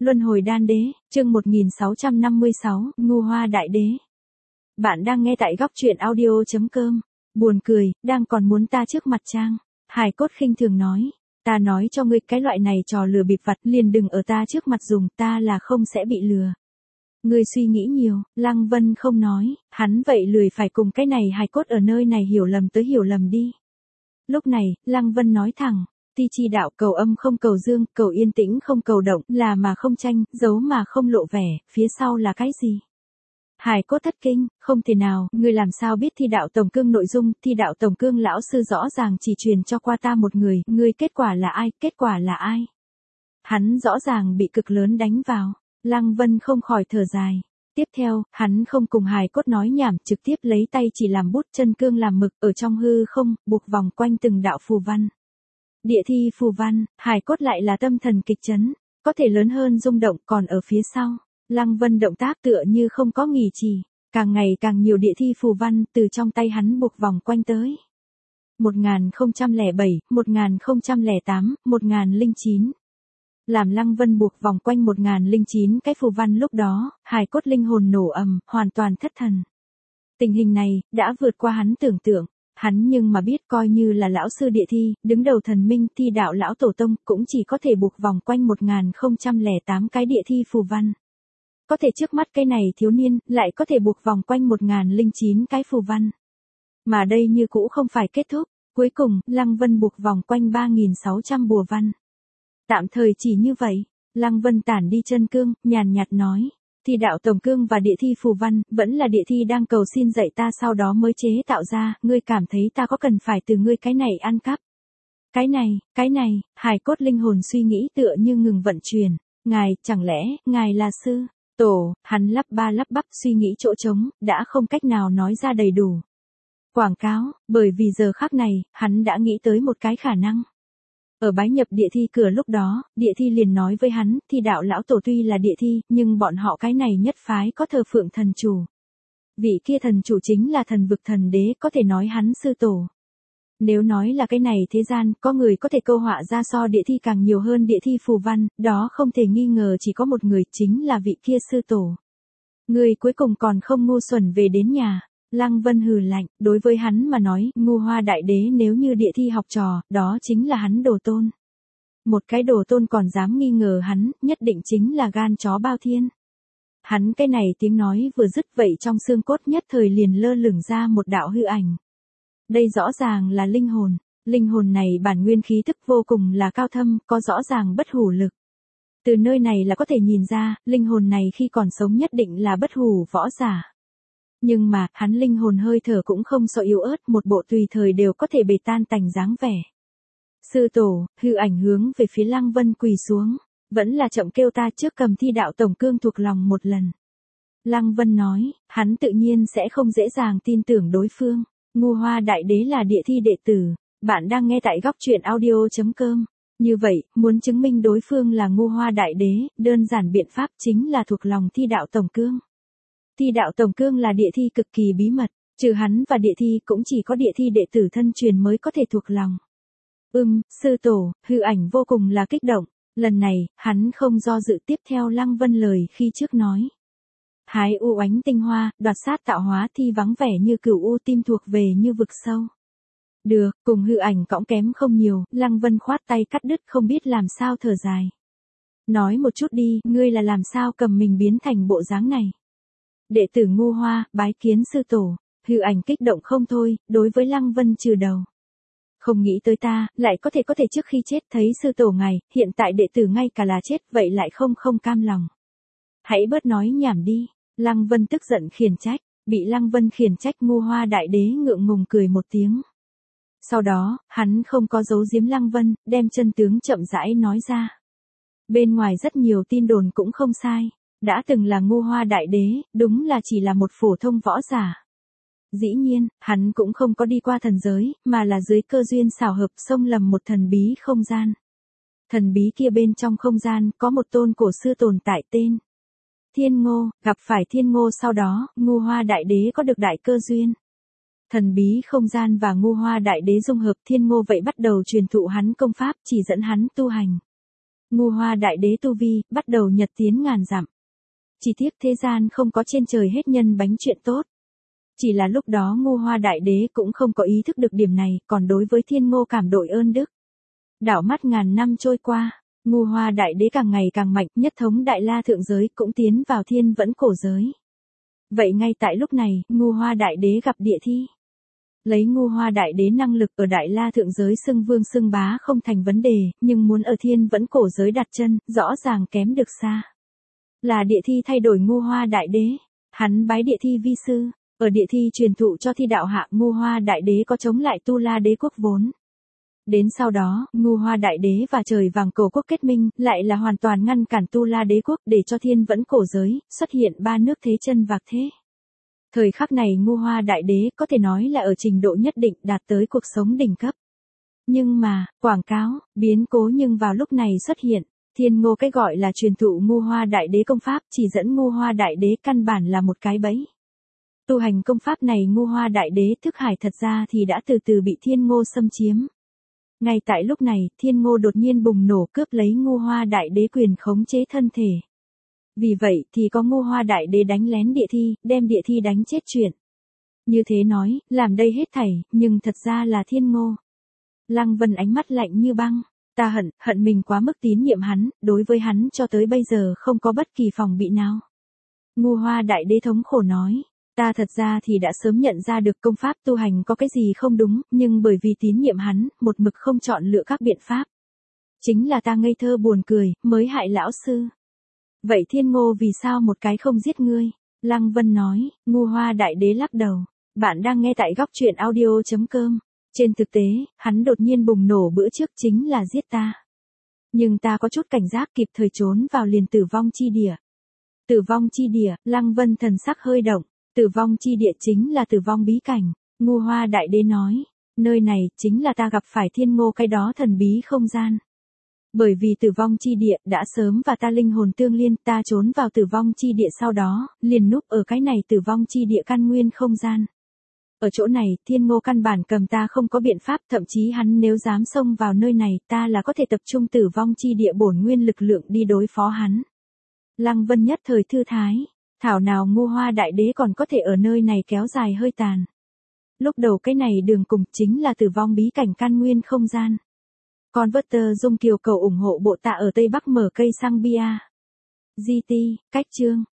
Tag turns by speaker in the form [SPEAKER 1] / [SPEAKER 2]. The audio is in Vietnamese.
[SPEAKER 1] Luân hồi đan đế, chương 1656, Ngu Hoa Đại Đế. Bạn đang nghe tại góc truyện audio.com. Buồn cười, đang còn muốn ta trước mặt Trang. Hải Cốt khinh thường nói. Ta nói cho ngươi cái loại này trò lừa bịp vặt liền đừng ở ta trước mặt dùng, ta là không sẽ bị lừa. Ngươi suy nghĩ nhiều, Lăng Vân không nói, hắn vậy lười phải cùng cái này Hải Cốt ở nơi này hiểu lầm tới hiểu lầm đi. Lúc này, Lăng Vân nói thẳng. Ti chi đạo cầu âm không cầu dương, cầu yên tĩnh không cầu động, là mà không tranh, giấu mà không lộ vẻ, phía sau là cái gì? Hải Cốt thất kinh, không thể nào, ngươi làm sao biết thi đạo tổng cương nội dung, thi đạo tổng cương lão sư rõ ràng chỉ truyền cho qua ta một người, ngươi kết quả là ai? Hắn rõ ràng bị cực lớn đánh vào, Lăng Vân không khỏi thở dài. Tiếp theo, hắn không cùng Hải Cốt nói nhảm, trực tiếp lấy tay chỉ làm bút, chân cương làm mực, ở trong hư không, buộc vòng quanh từng đạo phù văn. Địa thi phù văn, Hải Cốt lại là tâm thần kịch chấn, có thể lớn hơn rung động, còn ở phía sau, Lăng Vân động tác tựa như không có nghỉ trì, càng ngày càng nhiều địa thi phù văn từ trong tay hắn buộc vòng quanh tới. 1007, 1008, 1009. Làm Lăng Vân buộc vòng quanh 1009 cái phù văn lúc đó, Hải Cốt linh hồn nổ ầm, hoàn toàn thất thần. Tình hình này, đã vượt qua hắn tưởng tượng. Hắn nhưng mà biết coi như là lão sư địa thi, đứng đầu thần minh thi đạo lão tổ tông, cũng chỉ có thể buộc vòng quanh 1008 cái địa thi phù văn. Có thể trước mắt cái này thiếu niên, lại có thể buộc vòng quanh 1009 cái phù văn. Mà đây như cũ không phải kết thúc, cuối cùng, Lăng Vân buộc vòng quanh 3600 bùa văn. Tạm thời chỉ như vậy, Lăng Vân tản đi chân cương, nhàn nhạt nói. Thi đạo tổng cương và địa thi phù văn, vẫn là địa thi đang cầu xin dạy ta sau đó mới chế tạo ra, ngươi cảm thấy ta có cần phải từ ngươi cái này ăn cắp. Cái này, Hải Cốt linh hồn suy nghĩ tựa như ngừng vận chuyển, chẳng lẽ, ngài là sư, tổ, hắn lắp bắp suy nghĩ chỗ trống, đã không cách nào nói ra đầy đủ. Quảng cáo, bởi vì giờ khắc này, hắn đã nghĩ tới một cái khả năng. Ở bái nhập địa thi cửa lúc đó, địa thi liền nói với hắn, thi đạo lão tổ tuy là địa thi, nhưng bọn họ cái này nhất phái có thờ phượng thần chủ. Vị kia thần chủ chính là thần vực thần đế, có thể nói hắn sư tổ. Nếu nói là cái này thế gian, có người có thể câu họa ra so địa thi càng nhiều hơn địa thi phù văn, đó không thể nghi ngờ chỉ có một người, chính là vị kia sư tổ. Người cuối cùng còn không ngu xuẩn về đến nhà. Lăng Vân hừ lạnh, đối với hắn mà nói, Ngu Hoa Đại Đế nếu như địa thi học trò, đó chính là hắn đồ tôn. Một cái đồ tôn còn dám nghi ngờ hắn, nhất định chính là gan chó bao thiên. Hắn cái này tiếng nói vừa dứt vậy trong xương cốt nhất thời liền lơ lửng ra một đạo hư ảnh. Đây rõ ràng là linh hồn này bản nguyên khí thức vô cùng là cao thâm, có rõ ràng bất hủ lực. Từ nơi này là có thể nhìn ra, linh hồn này khi còn sống nhất định là bất hủ võ giả. Nhưng mà, hắn linh hồn hơi thở cũng không sợ yếu ớt, một bộ tùy thời đều có thể bể tan tành dáng vẻ. Sư tổ, hư ảnh hướng về phía Lăng Vân quỳ xuống, vẫn là chậm kêu ta trước cầm thi đạo tổng cương thuộc lòng một lần. Lăng Vân nói, hắn tự nhiên sẽ không dễ dàng tin tưởng đối phương. Ngu Hoa Đại Đế là địa thi đệ tử, bạn đang nghe tại góc truyện audio.com. Như vậy, muốn chứng minh đối phương là Ngu Hoa Đại Đế, đơn giản biện pháp chính là thuộc lòng thi đạo tổng cương. Thi đạo tổng cương là địa thi cực kỳ bí mật, trừ hắn và địa thi cũng chỉ có địa thi đệ tử thân truyền mới có thể thuộc lòng. Sư tổ, hư ảnh vô cùng là kích động, lần này, hắn không do dự tiếp theo Lăng Vân lời khi trước nói. Hái u oánh tinh hoa, đoạt sát tạo hóa thi vắng vẻ như cửu u tim thuộc về như vực sâu. Được, cùng hư ảnh cõng kém không nhiều, Lăng Vân khoát tay cắt đứt không biết làm sao thở dài. Nói một chút đi, ngươi là làm sao cầm mình biến thành bộ dáng này. Đệ tử Ngu Hoa, bái kiến sư tổ, hư ảnh kích động không thôi, đối với Lăng Vân trừ đầu. Không nghĩ tới ta, lại có thể trước khi chết thấy sư tổ ngài, hiện tại đệ tử ngay cả là chết, vậy lại không cam lòng. Hãy bớt nói nhảm đi, Lăng Vân tức giận khiển trách, bị Lăng Vân khiển trách Ngu Hoa Đại Đế ngượng ngùng cười một tiếng. Sau đó, hắn không có giấu giếm Lăng Vân, đem chân tướng chậm rãi nói ra. Bên ngoài rất nhiều tin đồn cũng không sai. Đã từng là Ngu Hoa Đại Đế, đúng là chỉ là một phổ thông võ giả. Dĩ nhiên, hắn cũng không có đi qua thần giới, mà là dưới cơ duyên xảo hợp xông lầm một thần bí không gian. Thần bí kia bên trong không gian, có một tôn cổ sư tồn tại tên Thiên Ngô, gặp phải Thiên Ngô sau đó, Ngu Hoa Đại Đế có được đại cơ duyên. Thần bí không gian và Ngu Hoa Đại Đế dung hợp, Thiên Ngô vậy bắt đầu truyền thụ hắn công pháp, chỉ dẫn hắn tu hành. Ngu Hoa Đại Đế tu vi, bắt đầu nhật tiến ngàn dặm. Chỉ tiếc thế gian không có trên trời hết nhân bánh chuyện tốt. Chỉ là lúc đó Ngu Hoa Đại Đế cũng không có ý thức được điểm này, còn đối với Thiên Ngô cảm đội ơn đức. Đảo mắt ngàn năm trôi qua, Ngu Hoa Đại Đế càng ngày càng mạnh, nhất thống Đại La thượng giới cũng tiến vào thiên vẫn cổ giới. Vậy ngay tại lúc này, Ngu Hoa Đại Đế gặp địa thi. Lấy Ngu Hoa Đại Đế năng lực ở Đại La thượng giới xưng vương xưng bá không thành vấn đề, nhưng muốn ở thiên vẫn cổ giới đặt chân, rõ ràng kém được xa. Là địa thi thay đổi Ngu Hoa Đại Đế, hắn bái địa thi vi sư, ở địa thi truyền thụ cho thi đạo hạ Ngu Hoa Đại Đế có chống lại Tu La Đế quốc vốn. Đến sau đó, Ngu Hoa Đại Đế và trời vàng cổ quốc kết minh, lại là hoàn toàn ngăn cản Tu La Đế quốc để cho thiên vẫn cổ giới, xuất hiện ba nước thế chân vạc thế. Thời khắc này Ngu Hoa Đại Đế có thể nói là ở trình độ nhất định đạt tới cuộc sống đỉnh cấp. Nhưng mà, quảng cáo, biến cố nhưng vào lúc này xuất hiện, Thiên Ngô cái gọi là truyền thụ Ngu Hoa Đại Đế công pháp chỉ dẫn Ngu Hoa Đại Đế căn bản là một cái bẫy. Tu hành công pháp này Ngu Hoa Đại Đế thức hải thật ra thì đã từ từ bị Thiên Ngô xâm chiếm. Ngay tại lúc này, Thiên Ngô đột nhiên bùng nổ cướp lấy Ngu Hoa Đại Đế quyền khống chế thân thể. Vì vậy thì có Ngu Hoa Đại Đế đánh lén địa thi, đem địa thi đánh chết chuyện. Như thế nói, làm đây hết thảy, nhưng thật ra là Thiên Ngô. Lăng Vân ánh mắt lạnh như băng, ta hận mình quá mức tín nhiệm hắn, đối với hắn cho tới bây giờ không có bất kỳ phòng bị nào. Ngu Hoa Đại Đế thống khổ nói, ta thật ra thì đã sớm nhận ra được công pháp tu hành có cái gì không đúng, nhưng bởi vì tín nhiệm hắn, một mực không chọn lựa các biện pháp. Chính là ta ngây thơ buồn cười, mới hại lão sư. Vậy Thiên Ngô vì sao một cái không giết ngươi? Lăng Vân nói, Ngu Hoa Đại Đế lắc đầu. Bạn đang nghe tại góc truyện audio.com. Trên thực tế, hắn đột nhiên bùng nổ bữa trước chính là giết ta. Nhưng ta có chút cảnh giác kịp thời trốn vào liền tử vong chi địa. Tử vong chi địa, Lăng Vân thần sắc hơi động. Tử vong chi địa chính là tử vong bí cảnh. Ngu Hoa Đại Đế nói, nơi này chính là ta gặp phải Thiên Ngô cái đó thần bí không gian. Bởi vì tử vong chi địa đã sớm và ta linh hồn tương liên, ta trốn vào tử vong chi địa sau đó, liền núp ở cái này tử vong chi địa căn nguyên không gian. Ở chỗ này, Thiên Ngô căn bản cầm ta không có biện pháp, thậm chí hắn nếu dám xông vào nơi này, ta là có thể tập trung tử vong chi địa bổn nguyên lực lượng đi đối phó hắn. Lăng Vân nhất thời thư thái, thảo nào Ngu Hoa Đại Đế còn có thể ở nơi này kéo dài hơi tàn. Lúc đầu cái này đường cùng chính là tử vong bí cảnh căn nguyên không gian. Converter Dung Kiều cầu ủng hộ bộ tạ ở Tây Bắc mở cây xăng bia. GT, cách chương.